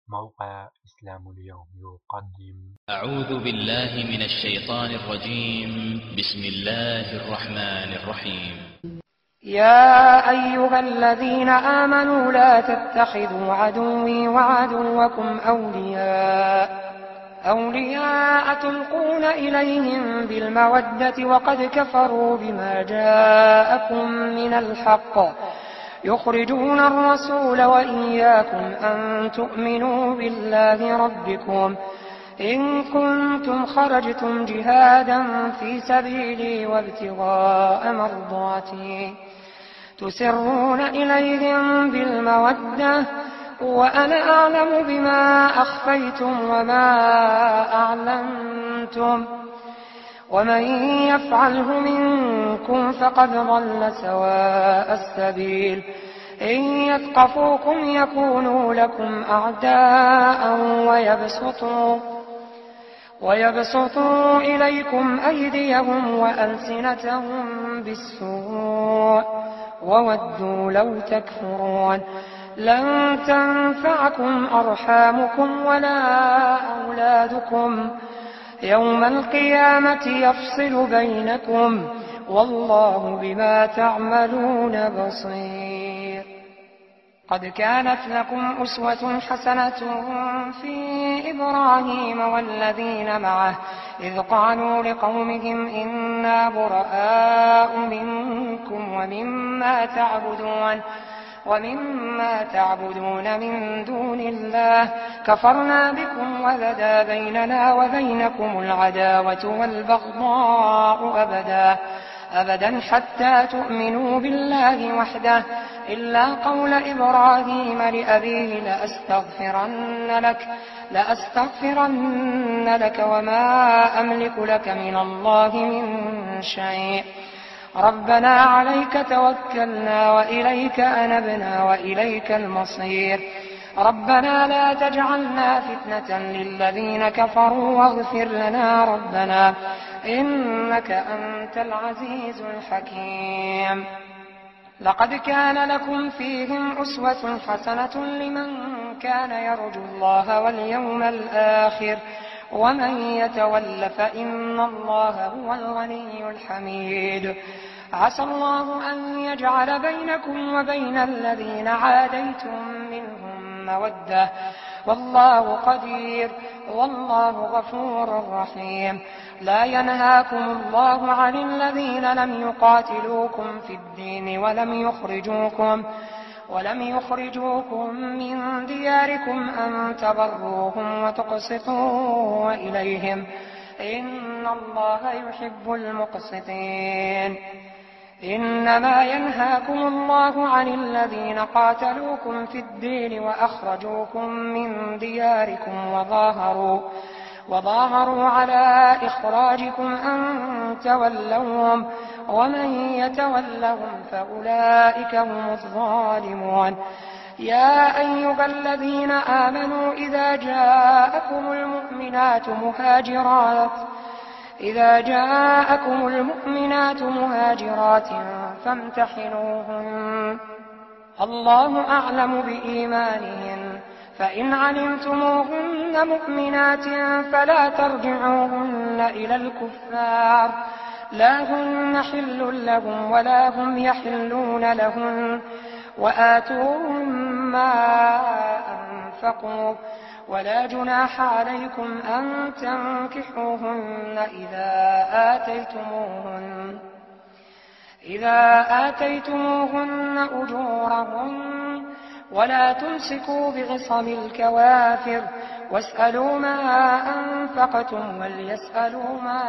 موقع إسلام اليوم يقدم. أعوذ بالله من الشيطان الرجيم. بسم الله الرحمن الرحيم. يا أيها الذين آمنوا لا تتخذوا عدوي وعدوكم أولياء تلقون إليهم بالمودة وقد كفروا بما جاءكم من الحق يخرجون الرسول وإياكم أن تؤمنوا بالله ربكم إن كنتم خرجتم جهادا في سبيلي وابتغاء مرضاتي تسرون إليهم بالمودة وأنا أعلم بما أخفيتم وما أعلنتم ومن يفعله منكم فقد ضل سواء السبيل إن يثقفوكم يكونوا لكم أعداء ويبسطوا إليكم أيديهم وألسنتهم بالسوء وودوا لو تكفرون لن تنفعكم أرحامكم ولا أولادكم يوم القيامة يفصل بينكم والله بما تعملون بصير. قد كانت لكم أسوة حسنة في إبراهيم والذين معه إذ قالوا لقومهم إنا براء منكم ومما تعبدون من دون الله كفرنا بكم وبدا بيننا وبينكم العداوة والبغضاء أبدا حتى تؤمنوا بالله وحده إلا قول إبراهيم لأبيه لأستغفرن لك وما أملك لك من الله من شيء ربنا عليك توكلنا وإليك أنبنا وإليك المصير ربنا لا تجعلنا فتنة للذين كفروا واغفر لنا ربنا إنك أنت العزيز الحكيم. لقد كان لكم فيهم أسوة حسنة لمن كان يرجو الله واليوم الآخر ومن يتول فإن الله هو الغني الحميد. عسى الله أن يجعل بينكم وبين الذين عاديتم منهم مودة والله قدير والله غفور رحيم. لا ينهاكم الله عن الذين لم يقاتلوكم في الدين ولم يخرجوكم من دياركم أن تبروهم وتقسطوا إليهم إن الله يحب المقسطين. إنما ينهاكم الله عن الذين قاتلوكم في الدين وأخرجوكم من دياركم وظاهروا على إخراجكم أن تولوهم ومن يتولهم فأولئك هم الظالمون. يا أيها الذين آمنوا إذا جاءكم المؤمنات مهاجرات فامتحنوهن الله أعلم بإيمانهن فإن علمتموهن مؤمنات فلا ترجعوهن إلى الكفار لا هن حل لهم ولا هم يحلون لهن وآتوهم ما أنفقوا ولا جناح عليكم أن تنكحوهن إذا آتيتموهن أجورهن ولا تمسكوا بعصم الكوافر واسألوا ما أنفقتم وليسألوا ما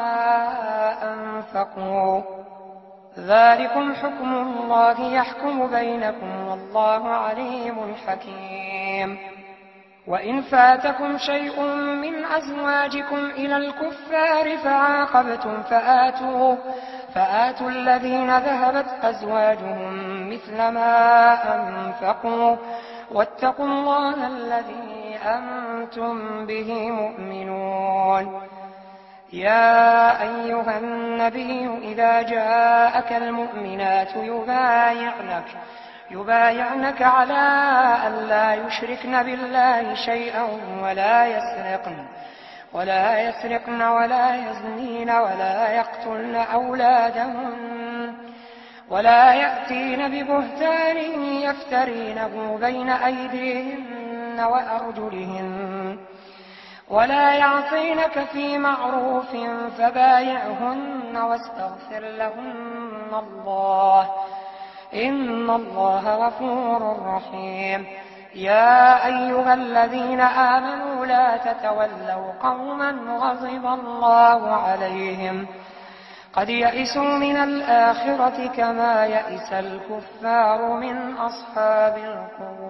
أنفقوا ذلكم حكم الله يحكم بينكم والله عليم حكيم. وإن فاتكم شيء من أزواجكم إلى الكفار فعاقبتم فآتوا الذين ذهبت أزواجهم مثل ما أنفقوا واتقوا الله الذي أنتم به مؤمنون. يا أيها النبي إذا جاءك المؤمنات يبايعنك على أن لا يشركن بالله شيئا ولا يسرقن ولا يزنين ولا يقتلن أولادهن ولا يأتين ببهتان يفترينه بين أيديهن وأرجلهن ولا يعصينك في معروف فبايعهن واستغفر لهن الله إن الله غفور رحيم. يا أيها الذين آمنوا لا تتولوا قوما غضب الله عليهم قد يئسوا من الآخرة كما يئس الكفار من أصحاب القبور.